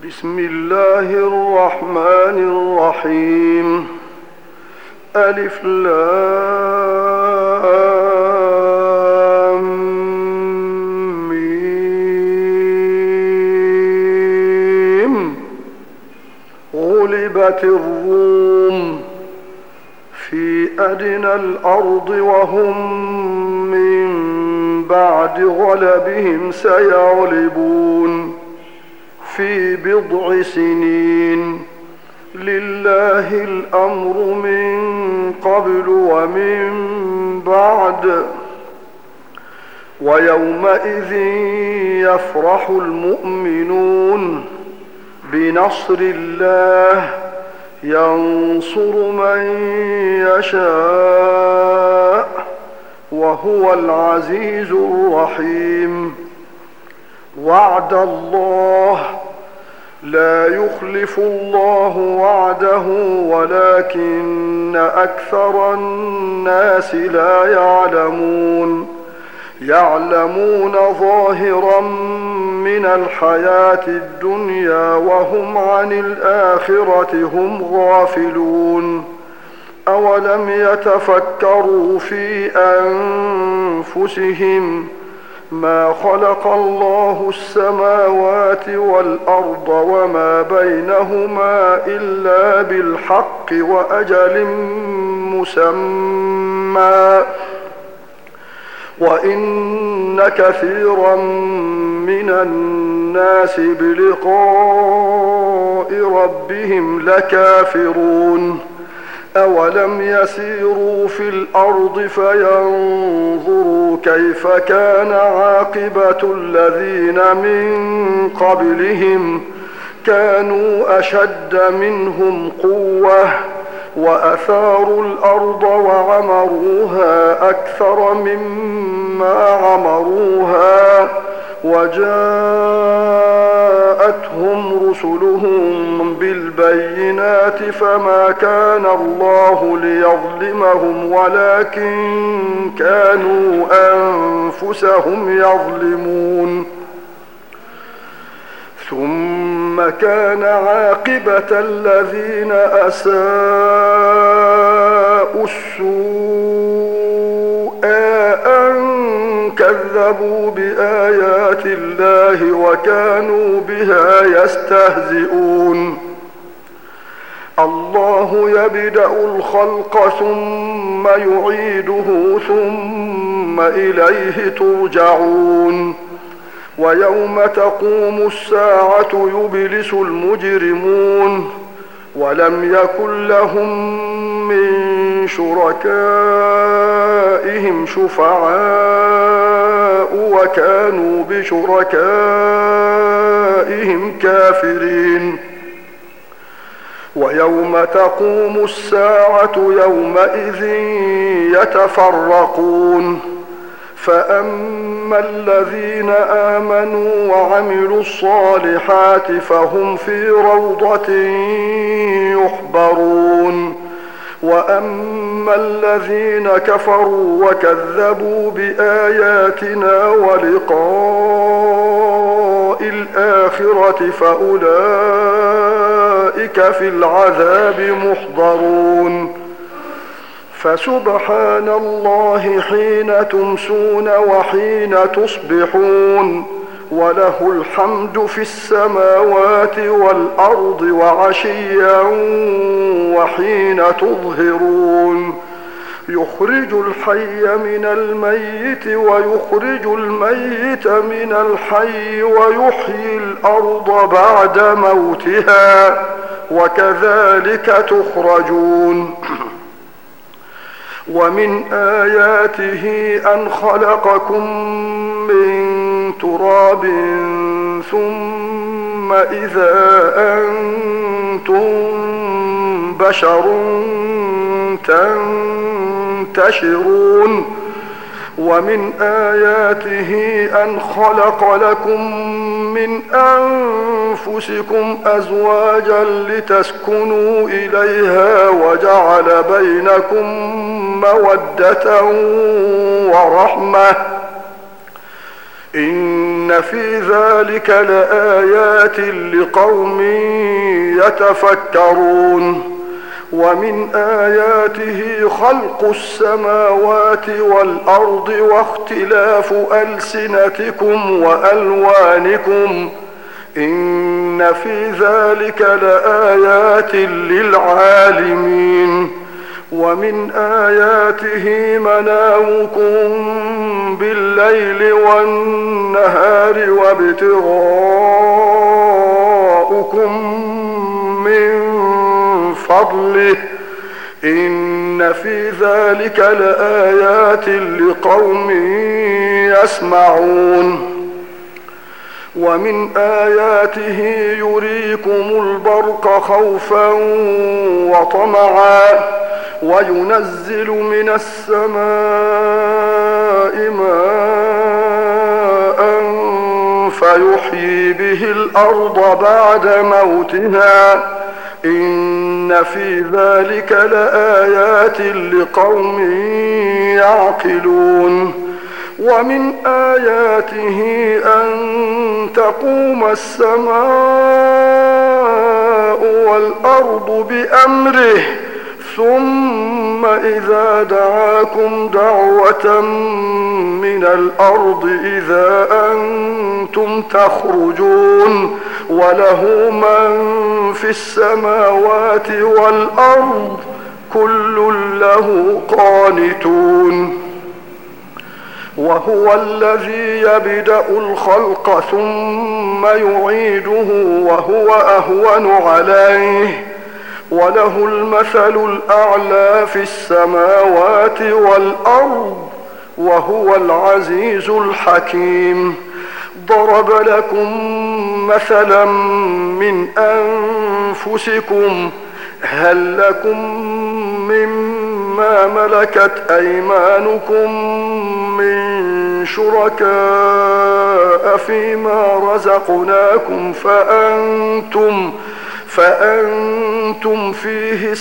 بسم الله الرحمن الرحيم. ألف لام ميم. غلبت الروم في أدنى الأرض وهم من بعد غلبهم سيغلبون في بضع سنين. لله الأمر من قبل ومن بعد. ويومئذ يفرح المؤمنون بنصر الله ينصر من يشاء وهو العزيز الرحيم. وعد الله لا يخلف الله وعده ولكن أكثر الناس لا يعلمون. يعلمون ظاهرا من الحياة الدنيا وهم عن الآخرة هم غافلون. أولم يتفكروا في أنفسهم ما خلق الله السماوات والأرض وما بينهما إلا بالحق وأجل مسمى وإن كثيرا من الناس بلقاء ربهم لكافرون. أولم يسيروا في الأرض فينظروا كيف كان عاقبة الذين من قبلهم كانوا أشد منهم قوة وأثاروا الأرض وعمروها أكثر مما عمروها وجاءتهم رسلهم بالبينات فما كان الله ليظلمهم ولكن كانوا أنفسهم يظلمون. ثم كان عاقبة الذين أساءوا السوء أن كذبوا بآيات الله وكانوا بها يستهزئون. الله يبدأ الخلق ثم يعيده ثم إليه ترجعون. ويوم تقوم الساعة يبلس المجرمون ولم يكن لهم من شركائهم شفعاء وكانوا بشركائهم كافرين. ويوم تقوم الساعة يومئذ يتفرقون فأما الذين آمنوا وعملوا الصالحات فهم في روضة يحبرون. وأما الذين كفروا وكذبوا بآياتنا ولقاء الآخرة فأولئك في العذاب محضرون. فسبحان الله حين تمسون وحين تصبحون وله الحمد في السماوات والأرض وعشيا وحين تظهرون. يخرج الحي من الميت ويخرج الميت من الحي ويحيي الأرض بعد موتها وكذلك تخرجون. ومن آياته أن خلقكم من تراب ثم إذا أنتم بشر تنتشرون. ومن آياته أن خلق لكم من أنفسكم أزواجا لتسكنوا إليها وجعل بينكم مودة ورحمة إن إن في ذلك لآيات لقوم يتفكرون ومن آياته خلق السماوات والأرض واختلاف ألسنتكم وألوانكم إن في ذلك لآيات للعالمين ومن آياته منامكم بالليل والنهار وابتغاؤكم من فضله إن في ذلك لآيات لقوم يسمعون ومن آياته يريكم البرق خوفا وطمعا وينزل من السماء ماء فيحيي به الأرض بعد موتها إن في ذلك لآيات لقوم يعقلون ومن آياته أن تقوم السماء والأرض بأمره ثم إذا دعاكم دعوة من الأرض إذا أنتم تخرجون وله من في السماوات والأرض كل له قانتون وهو الذي يبدأ الخلق ثم يعيده وهو أهون عليه وله المثل الأعلى في السماوات والأرض وهو العزيز الحكيم ضرب لكم مثلا من أنفسكم هل لكم مما ملكت أيمانكم من شركاء فيما رزقناكم فأنتم فيه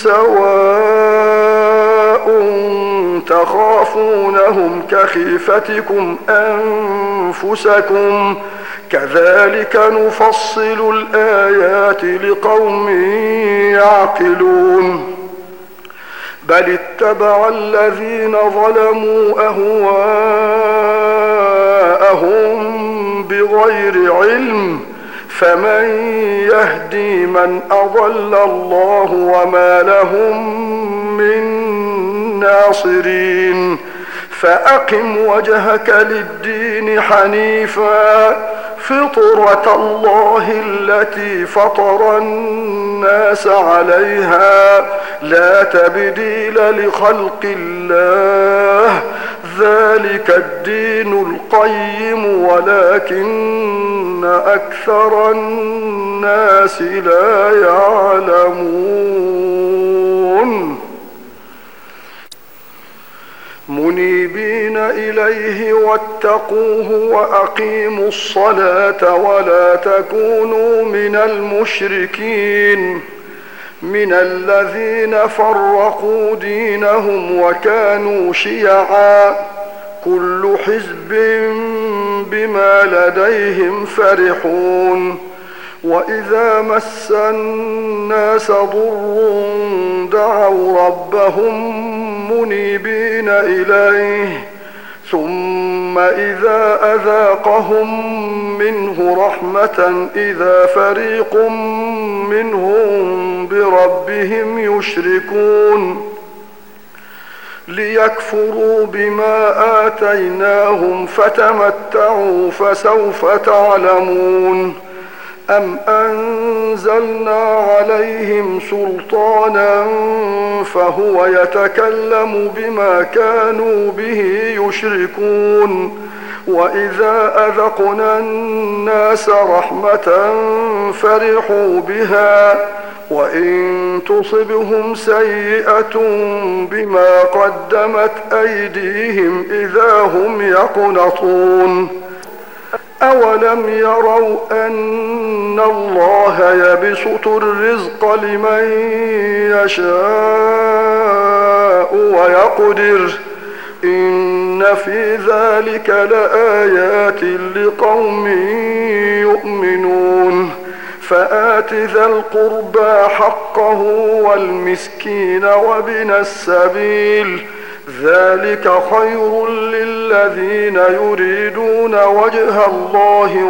سواء تخافونهم كخيفتكم أنفسكم كذلك نفصل الآيات لقوم يعقلون بل اتبع الذين ظلموا أهواءهم بغير علم فمن يهدي من أضل الله وما لهم من ناصرين فأقم وجهك للدين حنيفا فطرة الله التي فطر الناس عليها لا تبديل لخلق الله ذلك الدين القيم ولكن أكثر الناس لا يعلمون منيبين إليه واتقوه وأقيموا الصلاة ولا تكونوا من المشركين من الذين فرقوا دينهم وكانوا شيعا كل حزب بما لديهم فرحون وإذا مس الناس ضر دعوا ربهم منيبين إليه ثم إذا أذاقهم منه رحمة إذا فريق منهم بربهم يشركون ليكفروا بما آتيناهم فتمتعوا فسوف تعلمون أم أنزلنا عليهم سلطانا فهو يتكلم بما كانوا به يشركون وإذا أذقنا الناس رحمة فرحوا بها وإن تصبهم سيئة بما قدمت أيديهم إذا هم يقنطون أولم يروا أن الله يبسط الرزق لمن يشاء ويقدر إن إن في ذلك لآيات لقوم يؤمنون فآت ذا القربى حقه والمسكين وابن السبيل ذلك خير للذين يريدون وجه الله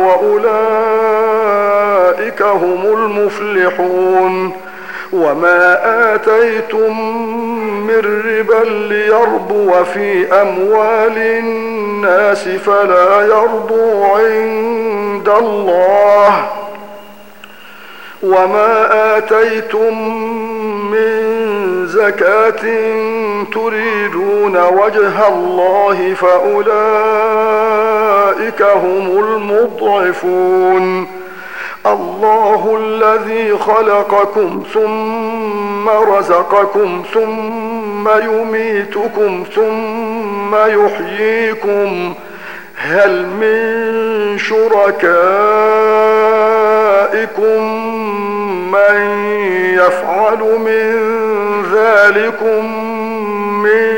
وأولئك هم المفلحون وما آتيتم من ربا ليربو في أموال الناس فلا يربو عند الله وما آتيتم من زكاة تريدون وجه الله فأولئك هم المضعفون الله الذي خلقكم ثم رزقكم ثم يميتكم ثم يحييكم هل من شركائكم من يفعل من ذلكم من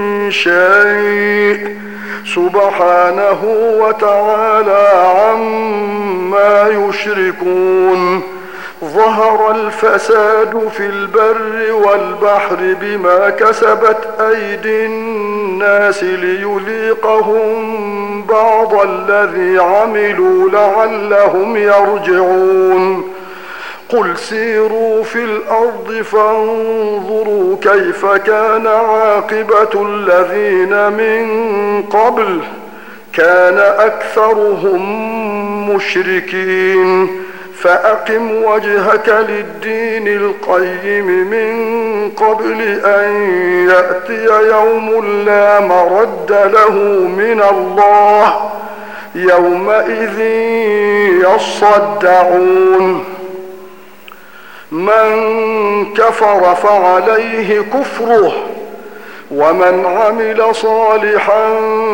شيء سبحانه وتعالى عما يشركون ظهر الفساد في البر والبحر بما كسبت أيدي الناس ليذيقهم بعض الذي عملوا لعلهم يرجعون قل سيروا في الأرض فانظروا كيف كان عاقبة الذين من قبل كان أكثرهم مشركين فأقم وجهك للدين القيم من قبل أن يأتي يوم لا مرد له من الله يومئذ يصدعون من كفر فعليه كفره ومن عمل صالحا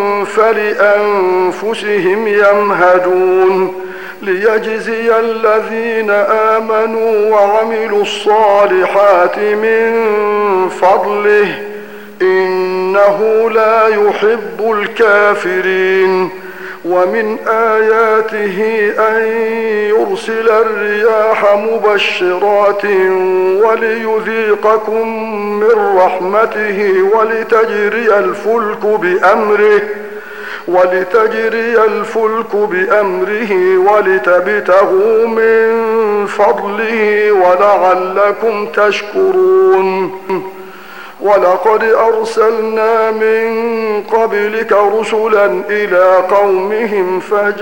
فلأنفسهم يمهدون ليجزي الذين آمنوا وعملوا الصالحات من فضله إنه لا يحب الكافرين ومن آياته أن يرسل الرياح مبشرات وليذيقكم من رحمته ولتجري الفلك بأمره ولتبتغوا من فضله ولعلكم تشكرون ولقد أرسلنا من قبلك رسلا إلى قومهم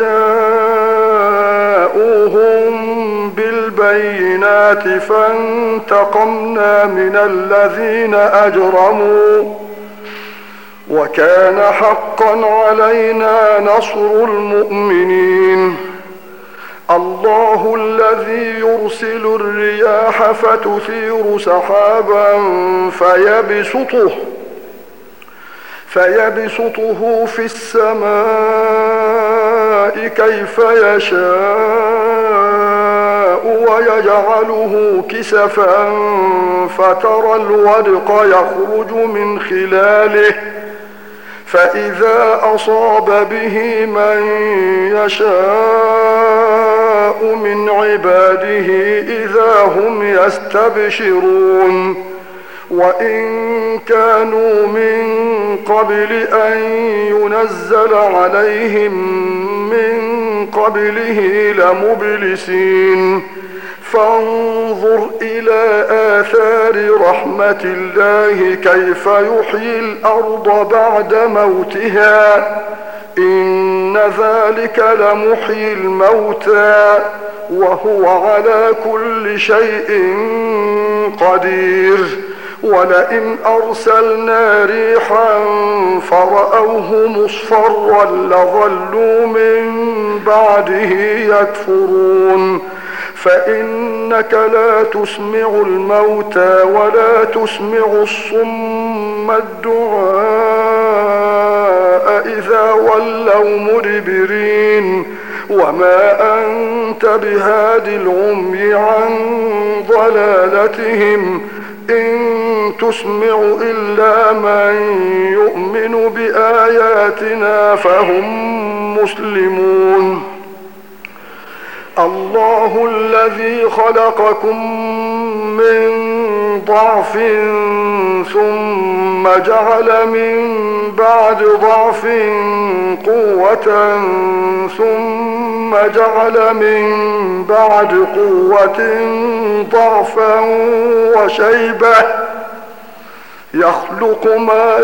فجاءوهم بالبينات فانتقمنا من الذين أجرموا وكان حقا علينا نصر المؤمنين الله الذي يرسل الرياح فتثير سحابا فيبسطه في السماء كيف يشاء ويجعله كسفا فترى الودق يخرج من خلاله فإذا أصاب به من يشاء من عباده إذا هم يستبشرون وإن كانوا من قبل أن ينزل عليهم من قبله لمبلسين فانظر إلى آثار رحمة الله كيف يحيي الأرض بعد موتها إن ذلك لمحيي الموتى وهو على كل شيء قدير ولئن أرسلنا ريحا فرأوه مصفرا لظلوا من بعده يكفرون فإنك لا تسمع الموتى ولا تسمع الصم الدعاء إذا ولوا مدبرين وما أنت بهاد العمي عن ضلالتهم إن تسمع إلا من يؤمن بآياتنا فهم مسلمون. الله الذي خلقكم من ضعف ثم جعل من بعد ضعف قوة ثم جعل من بعد قوة ضعفا وشيبة يخلق ما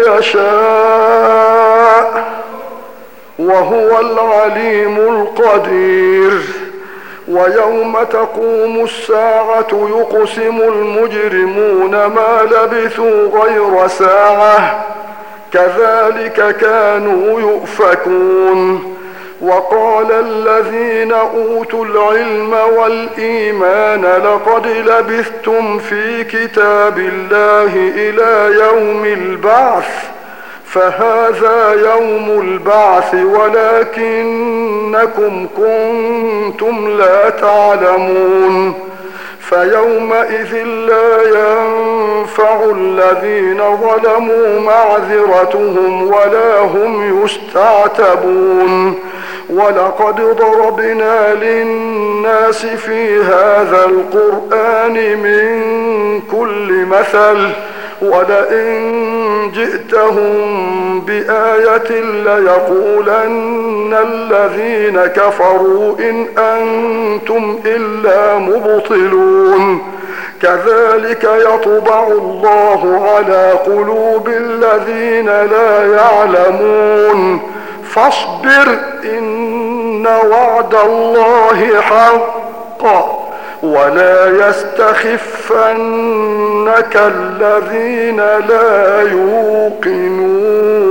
يشاء وهو العليم القدير. ويوم تقوم الساعة يقسم المجرمون ما لبثوا غير ساعة كذلك كانوا يؤفكون. وقال الذين أوتوا العلم والإيمان لقد لبثتم في كتاب الله إلى يوم البعث فهذا يوم البعث ولكنكم كنتم لا تعلمون. فيومئذ لا ينفع الذين ظلموا معذرتهم ولا هم يستعتبون. ولقد ضربنا للناس في هذا القرآن من كل مثل ولئن جئتهم بآية ليقولن الذين كفروا إن أنتم إلا مبطلون. كذلك يطبع الله على قلوب الذين لا يعلمون. فاصبر إن وعد الله حق ولا يستخفنك الذين لا يوقنون.